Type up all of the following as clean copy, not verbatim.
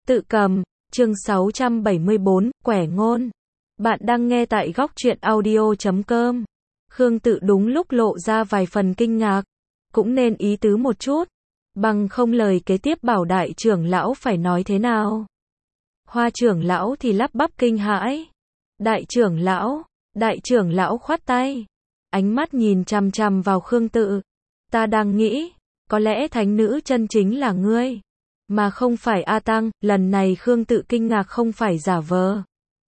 Tự cầm, chương 674, quẻ ngôn. Bạn đang nghe tại góc truyện audio.com. Khương Tự đúng lúc lộ ra vài phần kinh ngạc. Cũng nên ý tứ một chút. Bằng không lời kế tiếp bảo đại trưởng lão phải nói thế nào. Hoa trưởng lão thì lắp bắp kinh hãi. Đại trưởng lão khoát tay. Ánh mắt nhìn chằm chằm vào Khương Tự. Ta đang nghĩ, có lẽ thánh nữ chân chính là ngươi. Mà không phải A Tăng, lần này Khương Tự kinh ngạc không phải giả vờ.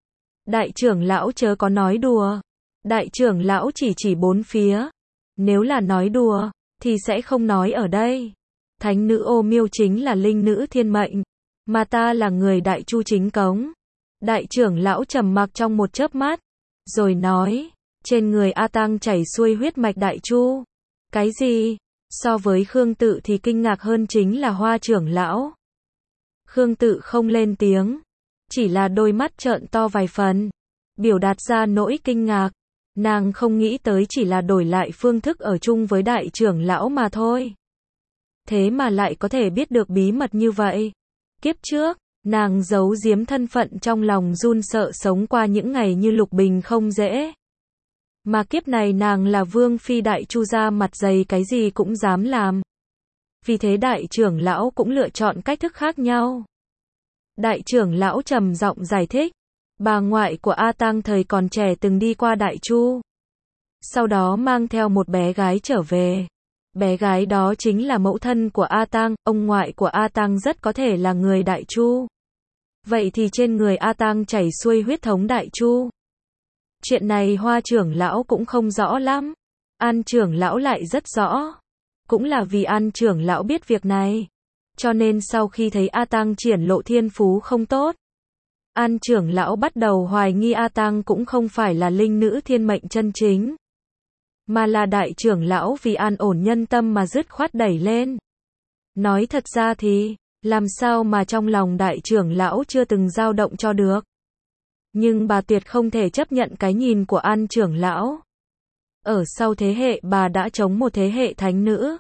Đại trưởng lão chớ có nói đùa. Đại trưởng lão chỉ bốn phía. Nếu là nói đùa, thì sẽ không nói ở đây. Thánh nữ Ô Miêu chính là linh nữ thiên mệnh. Mà ta là người đại chu chính cống. Đại trưởng lão trầm mặc trong một chớp mắt. Rồi nói, trên người A Tăng chảy xuôi huyết mạch đại chu. Cái gì? So với Khương Tự thì kinh ngạc hơn chính là Hoa trưởng lão. Khương Tự không lên tiếng, chỉ là đôi mắt trợn to vài phần, biểu đạt ra nỗi kinh ngạc. Nàng không nghĩ tới chỉ là đổi lại phương thức ở chung với đại trưởng lão mà thôi. Thế mà lại có thể biết được bí mật như vậy. Kiếp trước, nàng giấu giếm thân phận trong lòng run sợ sống qua những ngày như lục bình không dễ. Mà kiếp này nàng là vương phi đại chu gia mặt dày cái gì cũng dám làm. Vì thế đại trưởng lão cũng lựa chọn cách thức khác nhau. Đại trưởng lão trầm giọng giải thích. Bà ngoại của A Tăng thời còn trẻ từng đi qua đại chu. Sau đó mang theo một bé gái trở về. Bé gái đó chính là mẫu thân của A Tăng, ông ngoại của A Tăng rất có thể là người đại chu. Vậy thì trên người A Tăng chảy xuôi huyết thống đại chu. Chuyện này Hoa trưởng lão cũng không rõ lắm. An trưởng lão lại rất rõ. Cũng là vì An trưởng lão biết việc này. Cho nên sau khi thấy A Tăng triển lộ thiên phú không tốt, An trưởng lão bắt đầu hoài nghi A Tăng cũng không phải là linh nữ thiên mệnh chân chính. Mà là đại trưởng lão vì an ổn nhân tâm mà dứt khoát đẩy lên. Nói thật ra thì, làm sao mà trong lòng đại trưởng lão chưa từng dao động cho được. Nhưng bà tuyệt không thể chấp nhận cái nhìn của An trưởng lão. Ở sau thế hệ bà đã chống một thế hệ thánh nữ.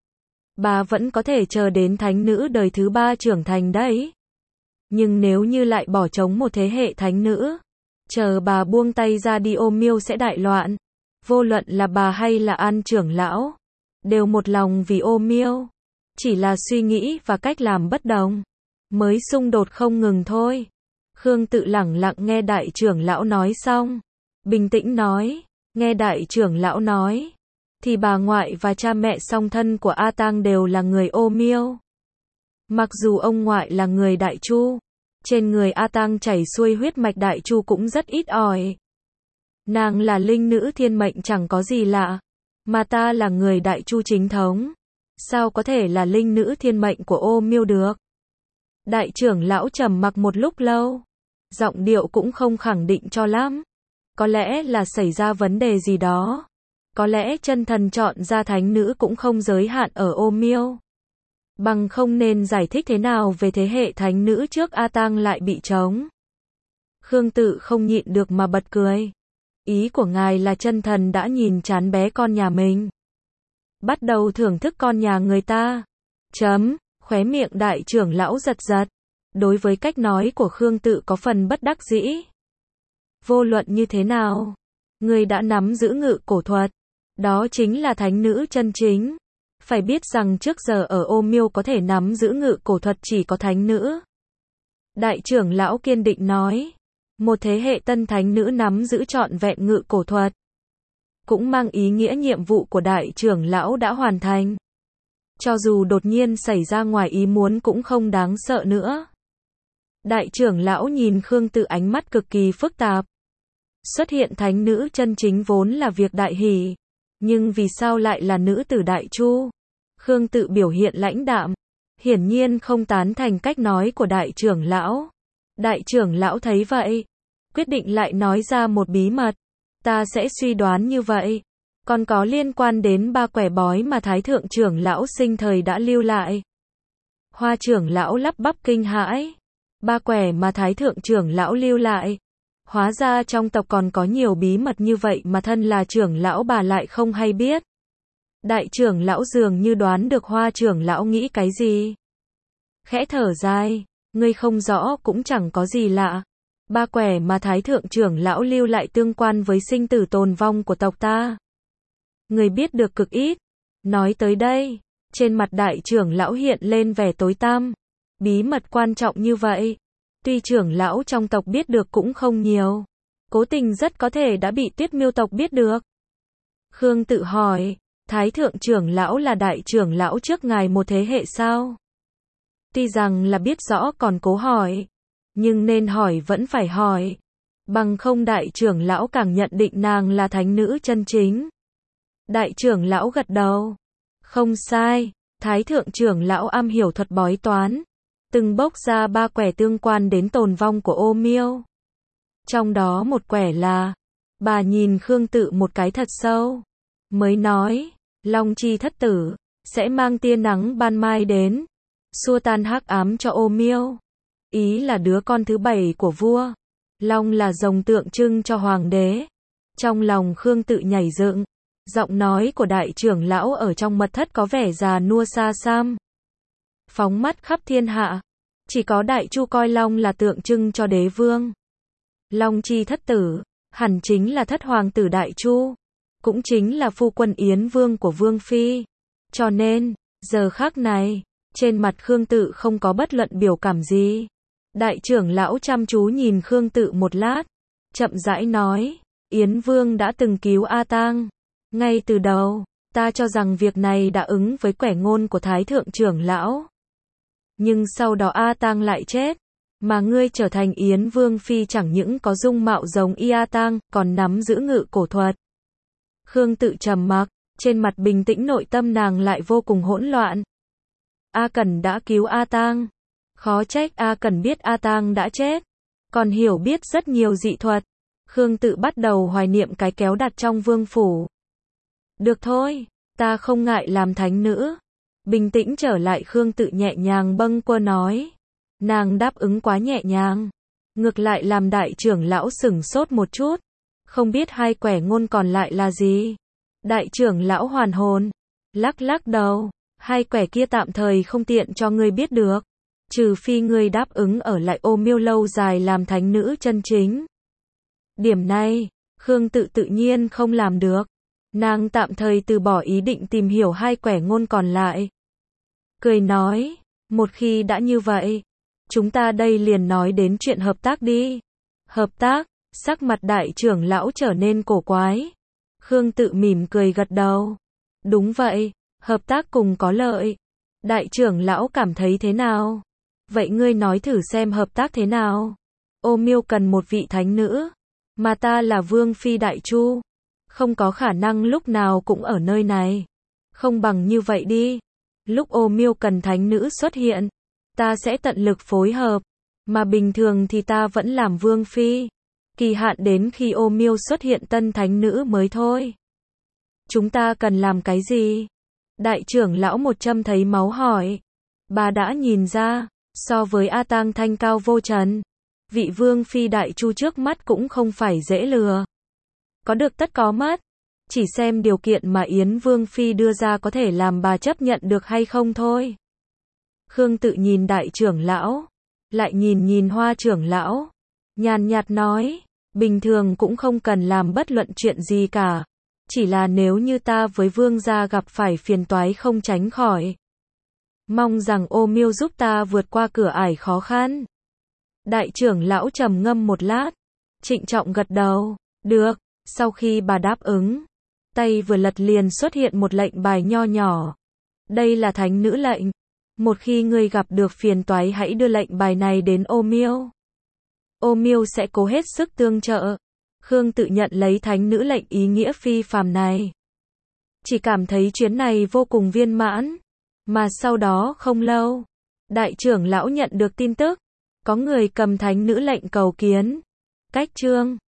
Bà vẫn có thể chờ đến thánh nữ đời thứ 3 trưởng thành đấy. Nhưng nếu như lại bỏ trống một thế hệ thánh nữ, chờ bà buông tay ra đi Ô Miêu sẽ đại loạn. Vô luận là bà hay là An trưởng lão, đều một lòng vì Ô Miêu. Chỉ là suy nghĩ và cách làm bất đồng, mới xung đột không ngừng thôi. Khương Tự lẳng lặng nghe đại trưởng lão nói xong. Bình tĩnh nói, nghe đại trưởng lão nói. Thì bà ngoại và cha mẹ song thân của A Tăng đều là người Ô Miêu. Mặc dù ông ngoại là người đại chu, trên người A Tăng chảy xuôi huyết mạch đại chu cũng rất ít ỏi. Nàng là linh nữ thiên mệnh chẳng có gì lạ. Mà ta là người đại chu chính thống. Sao có thể là linh nữ thiên mệnh của Ô Miêu được? Đại trưởng lão trầm mặc một lúc lâu. Giọng điệu cũng không khẳng định cho lắm. Có lẽ là xảy ra vấn đề gì đó. Có lẽ chân thần chọn ra thánh nữ cũng không giới hạn ở Ô Miêu. Bằng không nên giải thích thế nào về thế hệ thánh nữ trước A Tăng lại bị trống. Khương Tự không nhịn được mà bật cười. Ý của ngài là chân thần đã nhìn chán bé con nhà mình. Bắt đầu thưởng thức con nhà người ta. Khóe miệng đại trưởng lão giật giật. Đối với cách nói của Khương Tự có phần bất đắc dĩ. Vô luận như thế nào, người đã nắm giữ ngự cổ thuật. Đó chính là thánh nữ chân chính. Phải biết rằng trước giờ ở Ô Miêu có thể nắm giữ ngự cổ thuật chỉ có thánh nữ. Đại trưởng lão kiên định nói. Một thế hệ tân thánh nữ nắm giữ trọn vẹn ngự cổ thuật. Cũng mang ý nghĩa nhiệm vụ của đại trưởng lão đã hoàn thành. Cho dù đột nhiên xảy ra ngoài ý muốn cũng không đáng sợ nữa. Đại trưởng lão nhìn Khương Tự ánh mắt cực kỳ phức tạp. Xuất hiện thánh nữ chân chính vốn là việc đại hỷ. Nhưng vì sao lại là nữ tử đại chu? Khương Tự biểu hiện lãnh đạm. Hiển nhiên không tán thành cách nói của đại trưởng lão. Đại trưởng lão thấy vậy. Quyết định lại nói ra một bí mật. Ta sẽ suy đoán như vậy. Còn có liên quan đến 3 quẻ bói mà Thái thượng trưởng lão sinh thời đã lưu lại. Hoa trưởng lão lắp bắp kinh hãi. 3 quẻ mà Thái thượng trưởng lão lưu lại. Hóa ra trong tộc còn có nhiều bí mật như vậy mà thân là trưởng lão bà lại không hay biết. Đại trưởng lão dường như đoán được Hoa trưởng lão nghĩ cái gì. Khẽ thở dài, Ngươi không rõ cũng chẳng có gì lạ. Ba quẻ mà Thái thượng trưởng lão lưu lại tương quan với sinh tử tồn vong của tộc ta. Ngươi biết được cực ít. Nói tới đây, trên mặt đại trưởng lão hiện lên vẻ tối tăm. Bí mật quan trọng như vậy, tuy trưởng lão trong tộc biết được cũng không nhiều. Cố tình rất có thể đã bị Tuyết Miêu tộc biết được. Khương tự hỏi, Thái thượng trưởng lão là đại trưởng lão trước ngài một thế hệ sao? Tuy rằng là biết rõ còn cố hỏi, nhưng nên hỏi vẫn phải hỏi. Bằng không đại trưởng lão càng nhận định nàng là thánh nữ chân chính. Đại trưởng lão gật đầu. Không sai, Thái thượng trưởng lão am hiểu thuật bói toán. Từng bốc ra 3 quẻ tương quan đến tồn vong của Ô Miêu. Trong đó một quẻ là, bà nhìn Khương tự một cái thật sâu. Mới nói, Long Chi thất tử, sẽ mang tia nắng ban mai đến. Xua tan hắc ám cho Ô Miêu. Ý là đứa con thứ 7 của vua. Long là rồng tượng trưng cho hoàng đế. Trong lòng Khương tự nhảy dựng. Giọng nói của đại trưởng lão ở trong mật thất có vẻ già nua xa xăm. Phóng mắt khắp thiên hạ. Chỉ có Đại Chu coi Long là tượng trưng cho đế vương. Long Chi thất tử, hẳn chính là thất hoàng tử Đại Chu. Cũng chính là phu quân Yến Vương của Vương Phi. Cho nên, giờ khắc này, trên mặt Khương tự không có bất luận biểu cảm gì. Đại trưởng lão chăm chú nhìn Khương tự một lát. Chậm rãi nói, Yến Vương đã từng cứu A Tang. Ngay từ đầu, ta cho rằng việc này đã ứng với quẻ ngôn của Thái thượng trưởng lão. Nhưng sau đó A Tang lại chết. Mà ngươi trở thành Yến Vương Phi chẳng những có dung mạo giống y A Tang, còn nắm giữ ngự cổ thuật. Khương tự trầm mặc, trên mặt bình tĩnh nội tâm nàng lại vô cùng hỗn loạn. A Cẩn đã cứu A Tang. Khó trách A Cẩn biết A Tang đã chết. Còn hiểu biết rất nhiều dị thuật. Khương tự bắt đầu hoài niệm cái kéo đặt trong vương phủ. Được thôi, ta không ngại làm thánh nữ. Bình tĩnh trở lại Khương tự nhẹ nhàng bâng quơ nói. Nàng đáp ứng quá nhẹ nhàng. Ngược lại làm đại trưởng lão sửng sốt một chút. Không biết 2 quẻ ngôn còn lại là gì. Đại trưởng lão hoàn hồn. Lắc lắc đầu. 2 quẻ kia tạm thời không tiện cho ngươi biết được. Trừ phi ngươi đáp ứng ở lại Ô Miêu lâu dài làm thánh nữ chân chính. Điểm này, Khương tự tự nhiên không làm được. Nàng tạm thời từ bỏ ý định tìm hiểu 2 quẻ ngôn còn lại. Cười nói, một khi đã như vậy, chúng ta đây liền nói đến chuyện hợp tác đi. Hợp tác, sắc mặt đại trưởng lão trở nên cổ quái. Khương tự mỉm cười gật đầu. Đúng vậy, hợp tác cùng có lợi. Đại trưởng lão cảm thấy thế nào? Vậy ngươi nói thử xem hợp tác thế nào? Ô Miêu cần một vị thánh nữ, mà ta là Vương Phi Đại Chu. Không có khả năng lúc nào cũng ở nơi này. Không bằng như vậy đi. Lúc Ô Miêu cần thánh nữ xuất hiện, ta sẽ tận lực phối hợp. Mà bình thường thì ta vẫn làm Vương Phi. Kỳ hạn đến khi Ô Miêu xuất hiện tân thánh nữ mới thôi. Chúng ta cần làm cái gì? Đại trưởng lão một châm thấy máu hỏi. Bà đã nhìn ra, so với A Tang thanh cao vô trần, vị Vương Phi Đại Chu trước mắt cũng không phải dễ lừa. Có được tất có mất. Chỉ xem điều kiện mà Yến Vương Phi đưa ra có thể làm bà chấp nhận được hay không thôi. Khương tự nhìn đại trưởng lão, lại nhìn Hoa trưởng lão, nhàn nhạt nói, bình thường cũng không cần làm bất luận chuyện gì cả. Chỉ là nếu như ta với vương gia gặp phải phiền toái không tránh khỏi. Mong rằng Ô Miêu giúp ta vượt qua cửa ải khó khăn. Đại trưởng lão trầm ngâm một lát, trịnh trọng gật đầu, được. Sau khi bà đáp ứng, tay vừa lật liền xuất hiện một lệnh bài nho nhỏ. Đây là thánh nữ lệnh. Một khi ngươi gặp được phiền toái hãy đưa lệnh bài này đến Ô Miêu. Ô Miêu sẽ cố hết sức tương trợ. Khương tự nhận lấy thánh nữ lệnh ý nghĩa phi phàm này. Chỉ cảm thấy chuyến này vô cùng viên mãn. Mà sau đó không lâu, đại trưởng lão nhận được tin tức. Có người cầm thánh nữ lệnh cầu kiến. Cách chương